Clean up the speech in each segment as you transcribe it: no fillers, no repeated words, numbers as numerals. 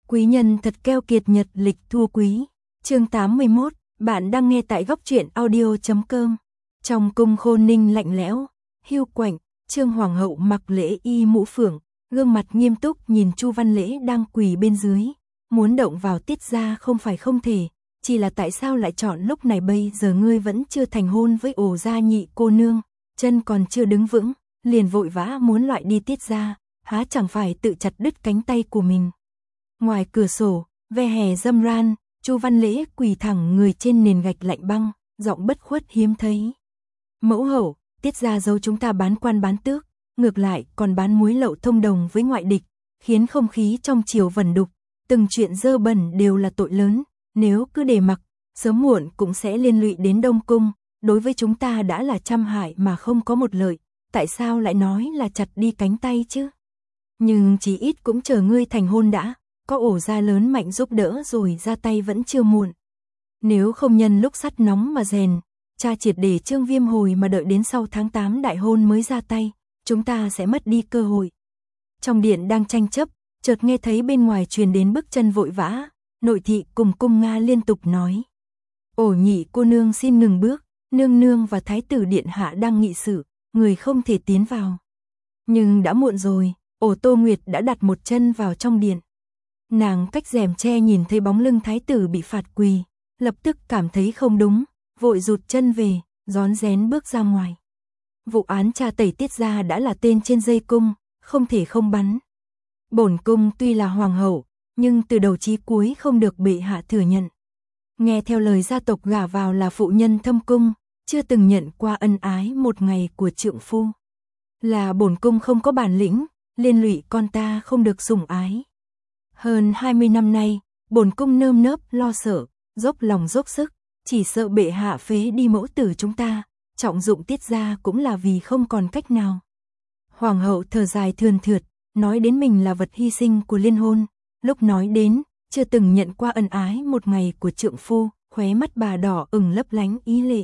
Quý nhân thật keo kiệt, nhật lịch thua quý. Chương 81, bạn đang nghe tại góc truyện audio.com. Trong cung Khôn Ninh lạnh lẽo, hiu quạnh, Trương Hoàng hậu mặc lễ y mũ phượng, gương mặt nghiêm túc nhìn Chu Văn Lễ đang quỳ bên dưới, muốn động vào Tiết gia không phải không thể, chỉ là tại sao lại chọn lúc này, bây giờ ngươi vẫn chưa thành hôn với Ổ gia nhị cô nương, chân còn chưa đứng vững, liền vội vã muốn loại đi Tiết gia, há chẳng phải tự chặt đứt cánh tay của mình. Ngoài cửa sổ, ve hè râm ran, Chu Văn Lễ quỳ thẳng người trên nền gạch lạnh băng, giọng bất khuất hiếm thấy. Mẫu hậu, Tiết gia giấu chúng ta bán quan bán tước, ngược lại còn bán muối lậu thông đồng với ngoại địch, khiến không khí trong triều vẩn đục, từng chuyện dơ bẩn đều là tội lớn, nếu cứ để mặc, sớm muộn cũng sẽ liên lụy đến Đông Cung, đối với chúng ta đã là trăm hại mà không có một lợi, tại sao lại nói là chặt đi cánh tay chứ? Nhưng chỉ ít cũng chờ ngươi thành hôn đã, có Ổ gia lớn mạnh giúp đỡ rồi ra tay vẫn chưa muộn. Nếu không nhân lúc sắt nóng mà rèn, cha triệt để Trương Viêm hồi mà đợi đến sau tháng 8 đại hôn mới ra tay, chúng ta sẽ mất đi cơ hội. Trong điện đang tranh chấp, chợt nghe thấy bên ngoài truyền đến bước chân vội vã, nội thị cùng cung Nga liên tục nói. Ổ nhị cô nương xin ngừng bước, nương nương và thái tử điện hạ đang nghị sự, người không thể tiến vào. Nhưng đã muộn rồi, Ổ Tô Nguyệt đã đặt một chân vào trong điện. Nàng cách rèm tre nhìn thấy bóng lưng thái tử bị phạt quỳ, lập tức cảm thấy không đúng, vội rụt chân về, rón rén bước ra ngoài. Vụ án tra tẩy Tiết gia đã là tên trên dây cung, không thể không bắn. Bổn cung tuy là hoàng hậu, nhưng từ đầu chí cuối không được bệ hạ thừa nhận. Nghe theo lời gia tộc gả vào là phụ nhân thâm cung, chưa từng nhận qua ân ái một ngày của trượng phu. Là bổn cung không có bản lĩnh, liên lụy con ta không được sủng ái. Hơn 20 năm nay, bổn cung nơm nớp lo sợ, dốc lòng dốc sức, chỉ sợ bệ hạ phế đi mẫu tử chúng ta, trọng dụng Tiết gia cũng là vì không còn cách nào. Hoàng hậu thở dài thườn thượt, nói đến mình là vật hy sinh của liên hôn, lúc nói đến, chưa từng nhận qua ân ái một ngày của trượng phu, khóe mắt bà đỏ ửng lấp lánh ý lệ.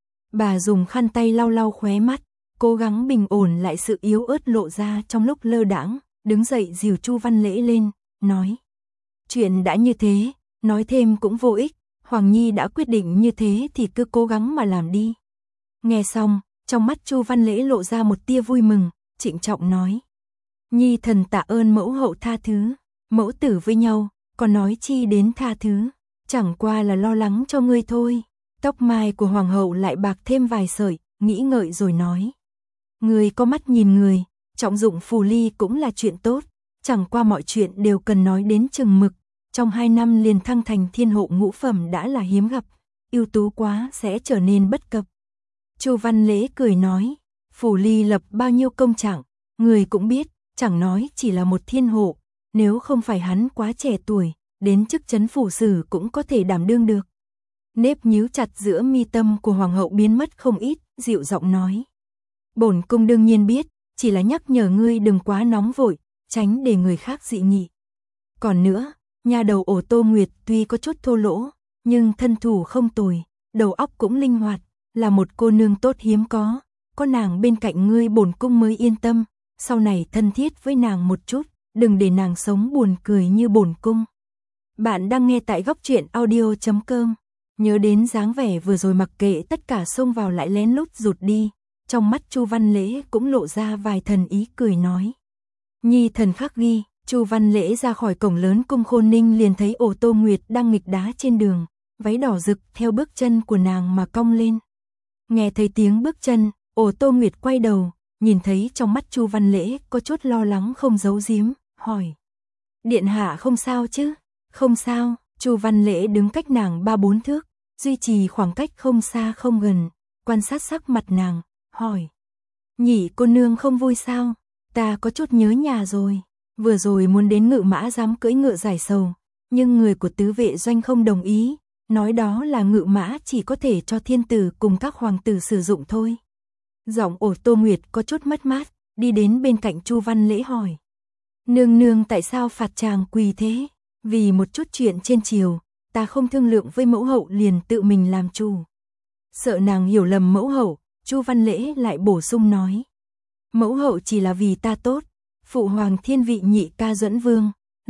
Bà dùng khăn tay lau lau khóe mắt, cố gắng bình ổn lại sự yếu ớt lộ ra trong lúc lơ đãng, đứng dậy dìu Chu Văn Lễ lên, nói. Chuyện đã như thế, nói thêm cũng vô ích, Hoàng Nhi đã quyết định như thế thì cứ cố gắng mà làm đi. Nghe xong, trong mắt Chu Văn Lễ lộ ra một tia vui mừng, trịnh trọng nói. Nhi thần tạ ơn mẫu hậu tha thứ, mẫu tử với nhau, còn nói chi đến tha thứ, chẳng qua là lo lắng cho ngươi thôi. Tóc mai của hoàng hậu lại bạc thêm vài sợi, nghĩ ngợi rồi nói. Ngươi có mắt nhìn người, trọng dụng phù ly cũng là chuyện tốt, chẳng qua mọi chuyện đều cần nói đến chừng mực. Trong 2 năm liền thăng thành thiên hộ ngũ phẩm đã là hiếm gặp, ưu tú quá sẽ trở nên bất cập. Chu Văn Lễ cười nói, phù ly lập bao nhiêu công trạng, người cũng biết, chẳng nói chỉ là một thiên hộ, nếu không phải hắn quá trẻ tuổi, đến chức trấn phủ sử cũng có thể đảm đương được. Nếp nhíu chặt giữa mi tâm của hoàng hậu biến mất không ít, dịu giọng nói. Bổn cung đương nhiên biết, chỉ là nhắc nhở ngươi đừng quá nóng vội, tránh để người khác dị nghị. Còn nữa, nhà đầu Ổ Tô Nguyệt tuy có chút thô lỗ, nhưng thân thủ không tồi, đầu óc cũng linh hoạt, là một cô nương tốt hiếm có nàng bên cạnh ngươi bổn cung mới yên tâm, sau này thân thiết với nàng một chút, đừng để nàng sống buồn cười như bổn cung. Bạn đang nghe tại góc truyện audio.com, nhớ đến dáng vẻ vừa rồi mặc kệ tất cả xông vào lại lén lút rụt đi, trong mắt Chu Văn Lễ cũng lộ ra vài thần ý cười nói. Nhi thần khắc ghi. Chu Văn Lễ ra khỏi cổng lớn cung Khôn Ninh liền thấy Ổ Tô Nguyệt đang nghịch đá trên đường, váy đỏ rực theo bước chân của nàng mà cong lên. Nghe thấy tiếng bước chân, Ổ Tô Nguyệt quay đầu, nhìn thấy trong mắt Chu Văn Lễ có chút lo lắng không giấu giếm, hỏi. Điện hạ không sao chứ? Không sao, Chu Văn Lễ đứng cách nàng 3-4 thước, duy trì khoảng cách không xa không gần, quan sát sắc mặt nàng, hỏi. Nhị cô nương không vui sao? Ta có chút nhớ nhà rồi. Vừa rồi muốn đến Ngự Mã dám cưỡi ngựa giải sầu, nhưng người của tứ vệ doanh không đồng ý, nói đó là ngự mã chỉ có thể cho thiên tử cùng các hoàng tử sử dụng thôi. Giọng Ổ Tô Nguyệt có chút mất mát, đi đến bên cạnh Chu Văn Lễ hỏi. Nương nương tại sao phạt chàng quỳ thế? Vì một chút chuyện trên triều, ta không thương lượng với mẫu hậu liền tự mình làm chủ. Sợ nàng hiểu lầm mẫu hậu, Chu Văn Lễ lại bổ sung nói. Mẫu hậu chỉ là vì ta tốt. Phụ hoàng thiên vị nhị ca Duẫn Vương,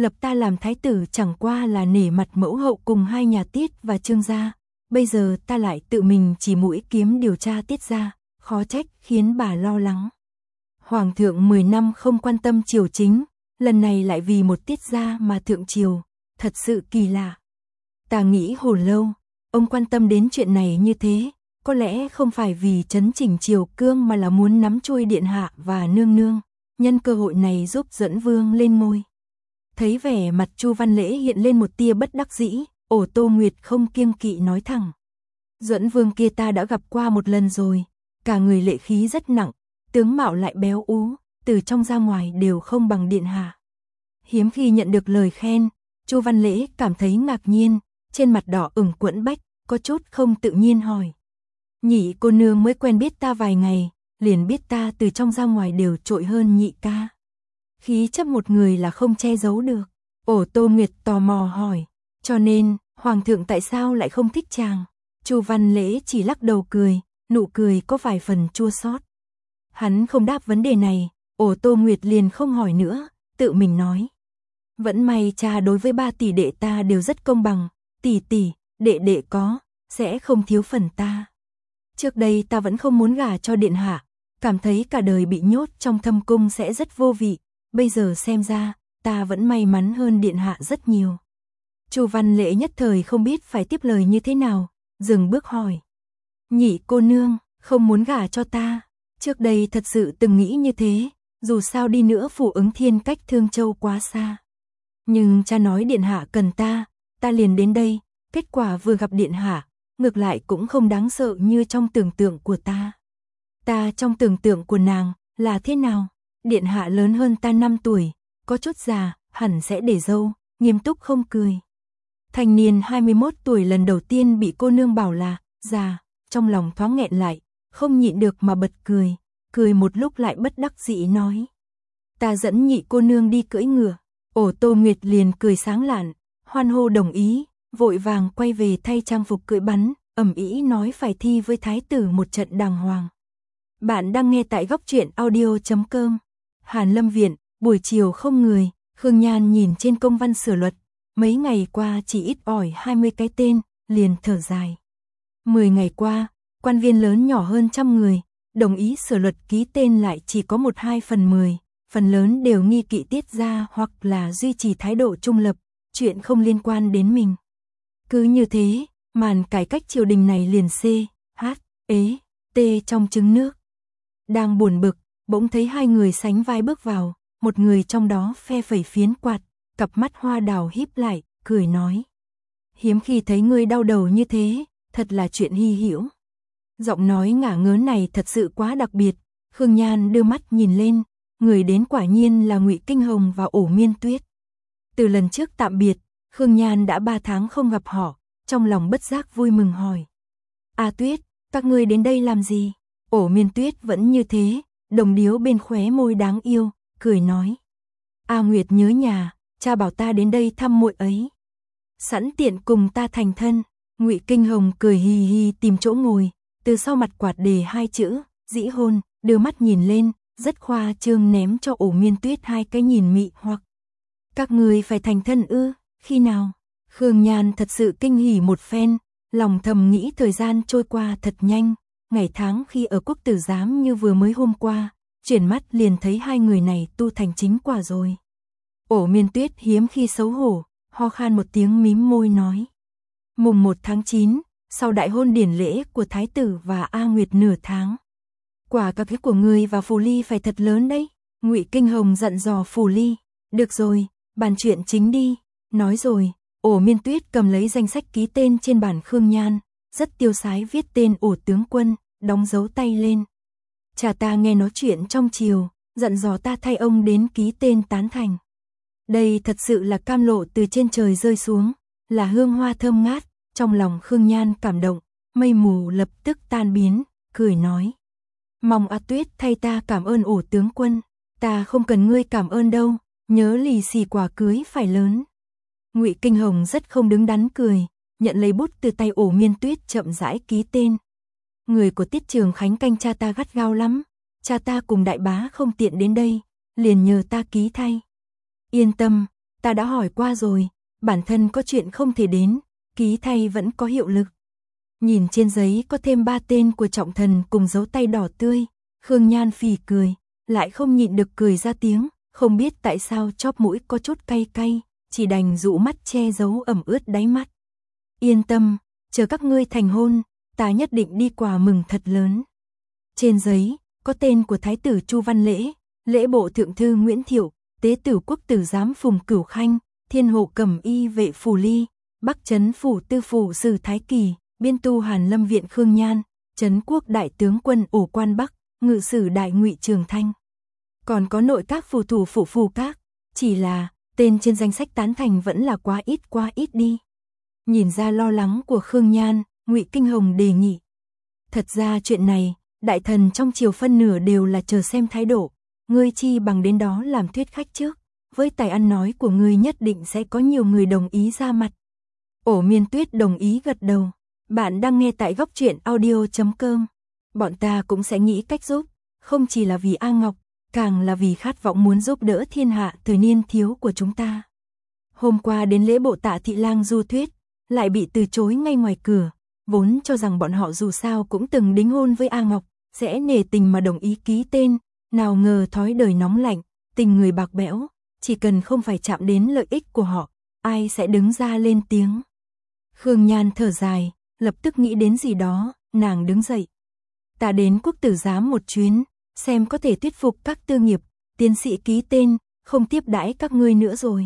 lập ta làm thái tử chẳng qua là nể mặt mẫu hậu cùng hai nhà Tiết và Trương gia, bây giờ ta lại tự mình chỉ mũi kiếm điều tra Tiết gia, khó trách khiến bà lo lắng. Hoàng thượng 10 năm không quan tâm triều chính, lần này lại vì một Tiết gia mà thượng triều, thật sự kỳ lạ. Ta nghĩ hồi lâu, ông quan tâm đến chuyện này như thế, có lẽ không phải vì chấn chỉnh triều cương mà là muốn nắm chuôi điện hạ và nương nương, nhân cơ hội này giúp Duẫn Vương lên ngôi. Thấy vẻ mặt Chu Văn Lễ hiện lên một tia bất đắc dĩ, Tô Nguyệt không kiêng kỵ nói thẳng. Duẫn Vương kia ta đã gặp qua một lần rồi, cả người lệ khí rất nặng, tướng mạo lại béo ú, từ trong ra ngoài đều không bằng điện hạ. Hiếm khi nhận được lời khen, Chu Văn Lễ cảm thấy ngạc nhiên, trên mặt đỏ ửng quẫn bách, có chút không tự nhiên hỏi. Nhị cô nương mới quen biết ta vài ngày, liền biết ta từ trong ra ngoài đều trội hơn nhị ca. Khí chất một người là không che giấu được. Tô Nguyệt tò mò hỏi, cho nên, Hoàng thượng tại sao lại không thích chàng? Chu Văn Lễ chỉ lắc đầu cười, nụ cười có vài phần chua xót. Hắn không đáp vấn đề này, Tô Nguyệt liền không hỏi nữa, tự mình nói. Vẫn may cha đối với 3 tỷ đệ ta đều rất công bằng, tỷ tỷ, đệ đệ có, sẽ không thiếu phần ta. Trước đây ta vẫn không muốn gả cho điện hạ, cảm thấy cả đời bị nhốt trong thâm cung sẽ rất vô vị, bây giờ xem ra, ta vẫn may mắn hơn điện hạ rất nhiều. Chu Văn Lễ nhất thời không biết phải tiếp lời như thế nào, dừng bước hỏi. Nhị cô nương, không muốn gả cho ta, trước đây thật sự từng nghĩ như thế, dù sao đi nữa Phủ Ứng Thiên cách Thương Châu quá xa. Nhưng cha nói điện hạ cần ta liền đến đây, kết quả vừa gặp điện hạ, ngược lại cũng không đáng sợ như trong tưởng tượng của ta. Ta trong tưởng tượng của nàng là thế nào? Điện hạ lớn hơn ta 5 tuổi, có chút già, hẳn sẽ để râu, nghiêm túc không cười. Thanh niên 21 tuổi lần đầu tiên bị cô nương bảo là già, trong lòng thoáng nghẹn lại, không nhịn được mà bật cười, cười một lúc lại bất đắc dĩ nói. Ta dẫn nhị cô nương đi cưỡi ngựa. Tô Nguyệt liền cười sáng lạn, hoan hô đồng ý, vội vàng quay về thay trang phục cưỡi bắn, ầm ĩ nói phải thi với thái tử một trận đàng hoàng. Bạn đang nghe tại góc truyện audio.com. Hàn Lâm Viện, buổi chiều không người, Khương Nhan nhìn trên công văn sửa luật, mấy ngày qua chỉ ít ỏi 20 cái tên, liền thở dài. 10 ngày qua, quan viên lớn nhỏ hơn 100 người, đồng ý sửa luật ký tên lại chỉ có 1/2 phần 10, phần lớn đều nghi kỵ Tiết gia hoặc là duy trì thái độ trung lập, chuyện không liên quan đến mình. Cứ như thế, màn cải cách triều đình này liền T trong trứng nước. Đang buồn bực, bỗng thấy 2 người sánh vai bước vào, một người trong đó phe phẩy phiến quạt, cặp mắt hoa đào híp lại, cười nói. Hiếm khi thấy ngươi đau đầu như thế, thật là chuyện hy hữu. Giọng nói ngả ngớn này thật sự quá đặc biệt, Khương Nhan đưa mắt nhìn lên, người đến quả nhiên là Ngụy Kinh Hồng và Miên Tuyết. Từ lần trước tạm biệt, Khương Nhan đã 3 tháng không gặp họ, trong lòng bất giác vui mừng hỏi. Tuyết, các ngươi đến đây làm gì? Miên Tuyết vẫn như thế, đồng điếu bên khóe môi đáng yêu, cười nói. Nguyệt nhớ nhà, cha bảo ta đến đây thăm muội ấy. Sẵn tiện cùng ta thành thân. Ngụy Kinh Hồng cười hì hì tìm chỗ ngồi, từ sau mặt quạt đề 2 chữ, dĩ hôn, đưa mắt nhìn lên, rất khoa trương ném cho Miên Tuyết 2 cái nhìn mị hoặc. Các người phải thành thân ư, khi nào? Khương Nhan thật sự kinh hỉ một phen, lòng thầm nghĩ thời gian trôi qua thật nhanh, ngày tháng khi ở Quốc tử giám như vừa mới hôm qua, chuyển mắt liền thấy 2 người này tu thành chính quả rồi. Miên Tuyết hiếm khi xấu hổ, ho khan một tiếng mím môi nói. Mùng 1 tháng 9, sau đại hôn điển lễ của Thái tử và Nguyệt nửa tháng. Quả cà cái của người và Phù Ly phải thật lớn đấy. Ngụy Kinh Hồng dặn dò Phù Ly. Được rồi, bàn chuyện chính đi. Nói rồi, Miên Tuyết cầm lấy danh sách ký tên trên bàn Khương Nhan, rất tiêu sái viết tên tướng quân, đóng dấu tay lên. Cha ta nghe nói chuyện trong triều, dặn dò ta thay ông đến ký tên tán thành. Đây thật sự là cam lộ từ trên trời rơi xuống, là hương hoa thơm ngát, trong lòng Khương Nhan cảm động, mây mù lập tức tan biến, cười nói. Mong Tuyết thay ta cảm ơn tướng quân, ta không cần ngươi cảm ơn đâu, nhớ lì xì quả cưới phải lớn. Ngụy Kinh Hồng rất không đứng đắn cười, nhận lấy bút từ tay Miên Tuyết chậm rãi ký tên. Người của Tiết Trường Khánh canh cha ta gắt gao lắm, cha ta cùng đại bá không tiện đến đây, liền nhờ ta ký thay. Yên tâm, ta đã hỏi qua rồi, bản thân có chuyện không thể đến, ký thay vẫn có hiệu lực. Nhìn trên giấy có thêm 3 tên của trọng thần cùng dấu tay đỏ tươi, Khương Nhan phì cười, lại không nhịn được cười ra tiếng, không biết tại sao chóp mũi có chút cay cay, chỉ đành dụ mắt che giấu ẩm ướt đáy mắt. Yên tâm, chờ các ngươi thành hôn, ta nhất định đi quà mừng thật lớn. Trên giấy, có tên của Thái tử Chu Văn Lễ, Lễ bộ thượng thư Nguyễn Thiệu, Tế tử quốc tử giám Phùng Cửu Khanh, Thiên hộ cẩm y vệ Phù Ly, Bắc trấn phủ tư phủ Sử Thái Kỳ, biên tu Hàn Lâm viện Khương Nhan, trấn quốc đại tướng quân Ổ Quan Bắc, ngự sử đại ngụy Trường Thanh. Còn có nội các phù thủ phủ phù các, chỉ là tên trên danh sách tán thành vẫn là quá ít đi. Nhìn ra lo lắng của Khương Nhan, Ngụy Kinh Hồng đề nghị. Thật ra chuyện này, đại thần trong triều phân nửa đều là chờ xem thái độ, ngươi chi bằng đến đó làm thuyết khách trước, với tài ăn nói của ngươi nhất định sẽ có nhiều người đồng ý ra mặt. Ổ Miên Tuyết đồng ý gật đầu. Bạn đang nghe tại góc truyện audio.com. Bọn ta cũng sẽ nghĩ cách giúp, không chỉ là vì A Ngọc, càng là vì khát vọng muốn giúp đỡ thiên hạ thời niên thiếu của chúng ta. Hôm qua đến lễ bộ Tạ Thị Lang du thuyết, lại bị từ chối ngay ngoài cửa, vốn cho rằng bọn họ dù sao cũng từng đính hôn với A Ngọc, sẽ nể tình mà đồng ý ký tên, nào ngờ thói đời nóng lạnh, tình người bạc bẽo, chỉ cần không phải chạm đến lợi ích của họ, ai sẽ đứng ra lên tiếng. Khương Nhan thở dài, lập tức nghĩ đến gì đó, nàng đứng dậy. Ta đến quốc tử giám một chuyến, xem có thể thuyết phục các tư nghiệp, tiến sĩ ký tên, không tiếp đãi các ngươi nữa rồi.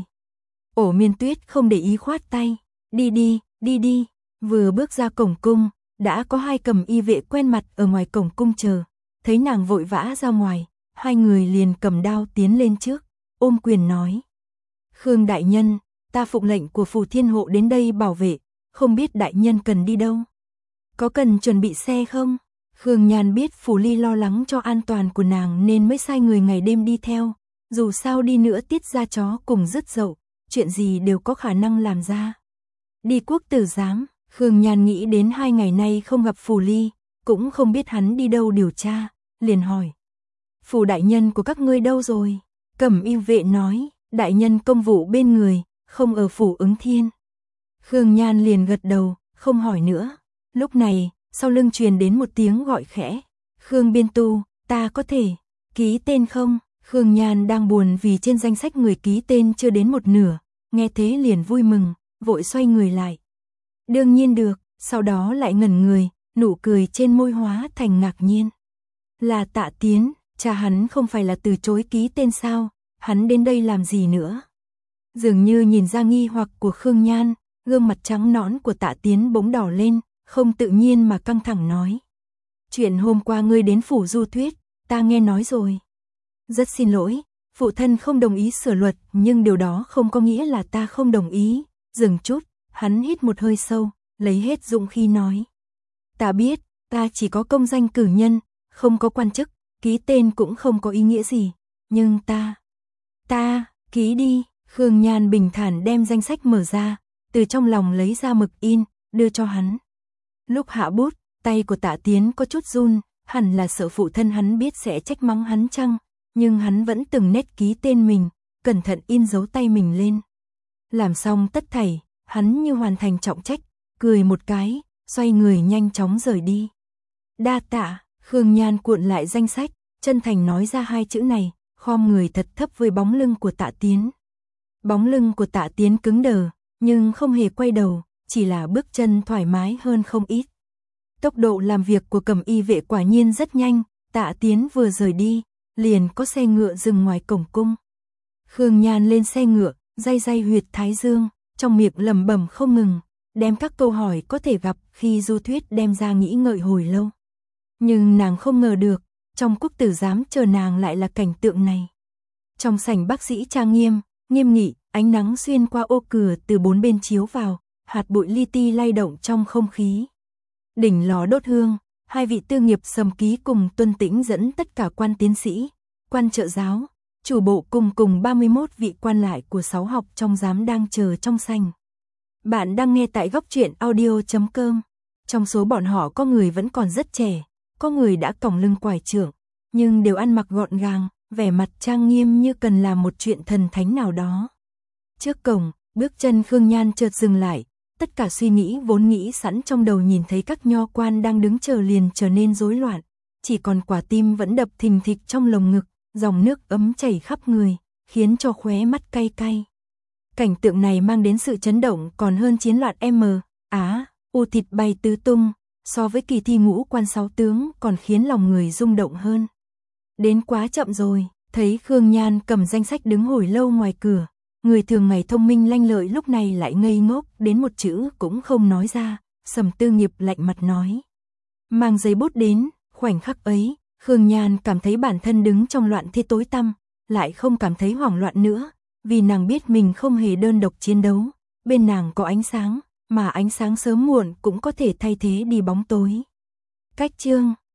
Ổ Miên Tuyết không để ý khoát tay, đi đi, vừa bước ra cổng cung, đã có 2 cầm y vệ quen mặt ở ngoài cổng cung chờ, thấy nàng vội vã ra ngoài, 2 người liền cầm đao tiến lên trước, ôm quyền nói. Khương đại nhân, ta phụng lệnh của Phù Thiên hộ đến đây bảo vệ, không biết đại nhân cần đi đâu? Có cần chuẩn bị xe không? Khương Nhan biết Phù Ly lo lắng cho an toàn của nàng nên mới sai người ngày đêm đi theo, dù sao đi nữa tiết ra chó cùng rứt dậu, chuyện gì đều có khả năng làm ra. Đi quốc tử giám, Khương Nhan nghĩ đến 2 ngày nay không gặp Phù Ly, cũng không biết hắn đi đâu điều tra, liền hỏi. Phù đại nhân của các ngươi đâu rồi? Cẩm y vệ nói, đại nhân công vụ bên người, không ở phủ Ứng Thiên. Khương Nhan liền gật đầu, không hỏi nữa. Lúc này, sau lưng truyền đến một tiếng gọi khẽ. Khương biên tu, ta có thể ký tên không? Khương Nhan đang buồn vì trên danh sách người ký tên chưa đến một nửa, nghe thế liền vui mừng, vội xoay người lại. Đương nhiên được, sau đó lại ngẩn người, nụ cười trên môi hóa thành ngạc nhiên. Là Tạ Tiến, cha hắn không phải là từ chối ký tên sao, hắn đến đây làm gì nữa? Dường như nhìn ra nghi hoặc của Khương Nhan, gương mặt trắng nõn của Tạ Tiến bỗng đỏ lên, không tự nhiên mà căng thẳng nói. Chuyện hôm qua ngươi đến phủ du thuyết, ta nghe nói rồi. Rất xin lỗi, phụ thân không đồng ý sửa luật, nhưng điều đó không có nghĩa là ta không đồng ý. Dừng chút, hắn hít một hơi sâu, lấy hết dũng khí nói. Ta biết, ta chỉ có công danh cử nhân, không có quan chức, ký tên cũng không có ý nghĩa gì, nhưng ta, ký đi. Khương Nhan bình thản đem danh sách mở ra, từ trong lòng lấy ra mực in, đưa cho hắn. Lúc hạ bút, tay của Tạ Tiến có chút run, hẳn là sợ phụ thân hắn biết sẽ trách mắng hắn chăng, nhưng hắn vẫn từng nét ký tên mình, cẩn thận in dấu tay mình lên. Làm xong tất thảy, hắn như hoàn thành trọng trách, cười một cái, xoay người nhanh chóng rời đi. Đa tạ, Khương Nhan cuộn lại danh sách, chân thành nói ra 2 chữ này, khom người thật thấp với bóng lưng của Tạ Tiến. Bóng lưng của Tạ Tiến cứng đờ, nhưng không hề quay đầu, chỉ là bước chân thoải mái hơn không ít. Tốc độ làm việc của cẩm y vệ quả nhiên rất nhanh, Tạ Tiến vừa rời đi, liền có xe ngựa dừng ngoài cổng cung. Khương Nhan lên xe ngựa, day huyệt thái dương, trong miệng lẩm bẩm không ngừng, đem các câu hỏi có thể gặp khi du thuyết đem ra nghĩ ngợi hồi lâu. Nhưng nàng không ngờ được, trong quốc tử giám chờ nàng lại là cảnh tượng này. Trong sảnh bác sĩ trang nghiêm, nghiêm nghị, ánh nắng xuyên qua ô cửa từ 4 bên chiếu vào, hạt bụi li ti lay động trong không khí. Đỉnh lò đốt hương, 2 vị tư nghiệp sầm ký cùng Tuân Tĩnh dẫn tất cả quan tiến sĩ, quan trợ giáo, chủ bộ cùng 31 vị quan lại của 6 học trong giám đang chờ trong sảnh. Bạn đang nghe tại góc truyện audio.com. Trong số bọn họ có người vẫn còn rất trẻ, có người đã còng lưng quải trượng, nhưng đều ăn mặc gọn gàng, vẻ mặt trang nghiêm như cần làm một chuyện thần thánh nào đó. Trước cổng, bước chân Khương Nhan chợt dừng lại, tất cả suy nghĩ vốn nghĩ sẵn trong đầu nhìn thấy các nho quan đang đứng chờ liền trở nên rối loạn, chỉ còn quả tim vẫn đập thình thịch trong lồng ngực, dòng nước ấm chảy khắp người, khiến cho khóe mắt cay cay. Cảnh tượng này mang đến sự chấn động còn hơn chiến loạn U thịt bay tứ tung, so với kỳ thi ngũ quan 6 tướng còn khiến lòng người rung động hơn. Đến quá chậm rồi, thấy Khương Nhan cầm danh sách đứng hồi lâu ngoài cửa, người thường ngày thông minh lanh lợi lúc này lại ngây ngốc đến một chữ cũng không nói ra, Sầm Tư Nghiệp lạnh mặt nói. Mang giấy bút đến, khoảnh khắc ấy, Khương Nhan cảm thấy bản thân đứng trong loạn thế tối tăm, lại không cảm thấy hoảng loạn nữa, vì nàng biết mình không hề đơn độc chiến đấu, bên nàng có ánh sáng, mà ánh sáng sớm muộn cũng có thể thay thế đi bóng tối. Cách chương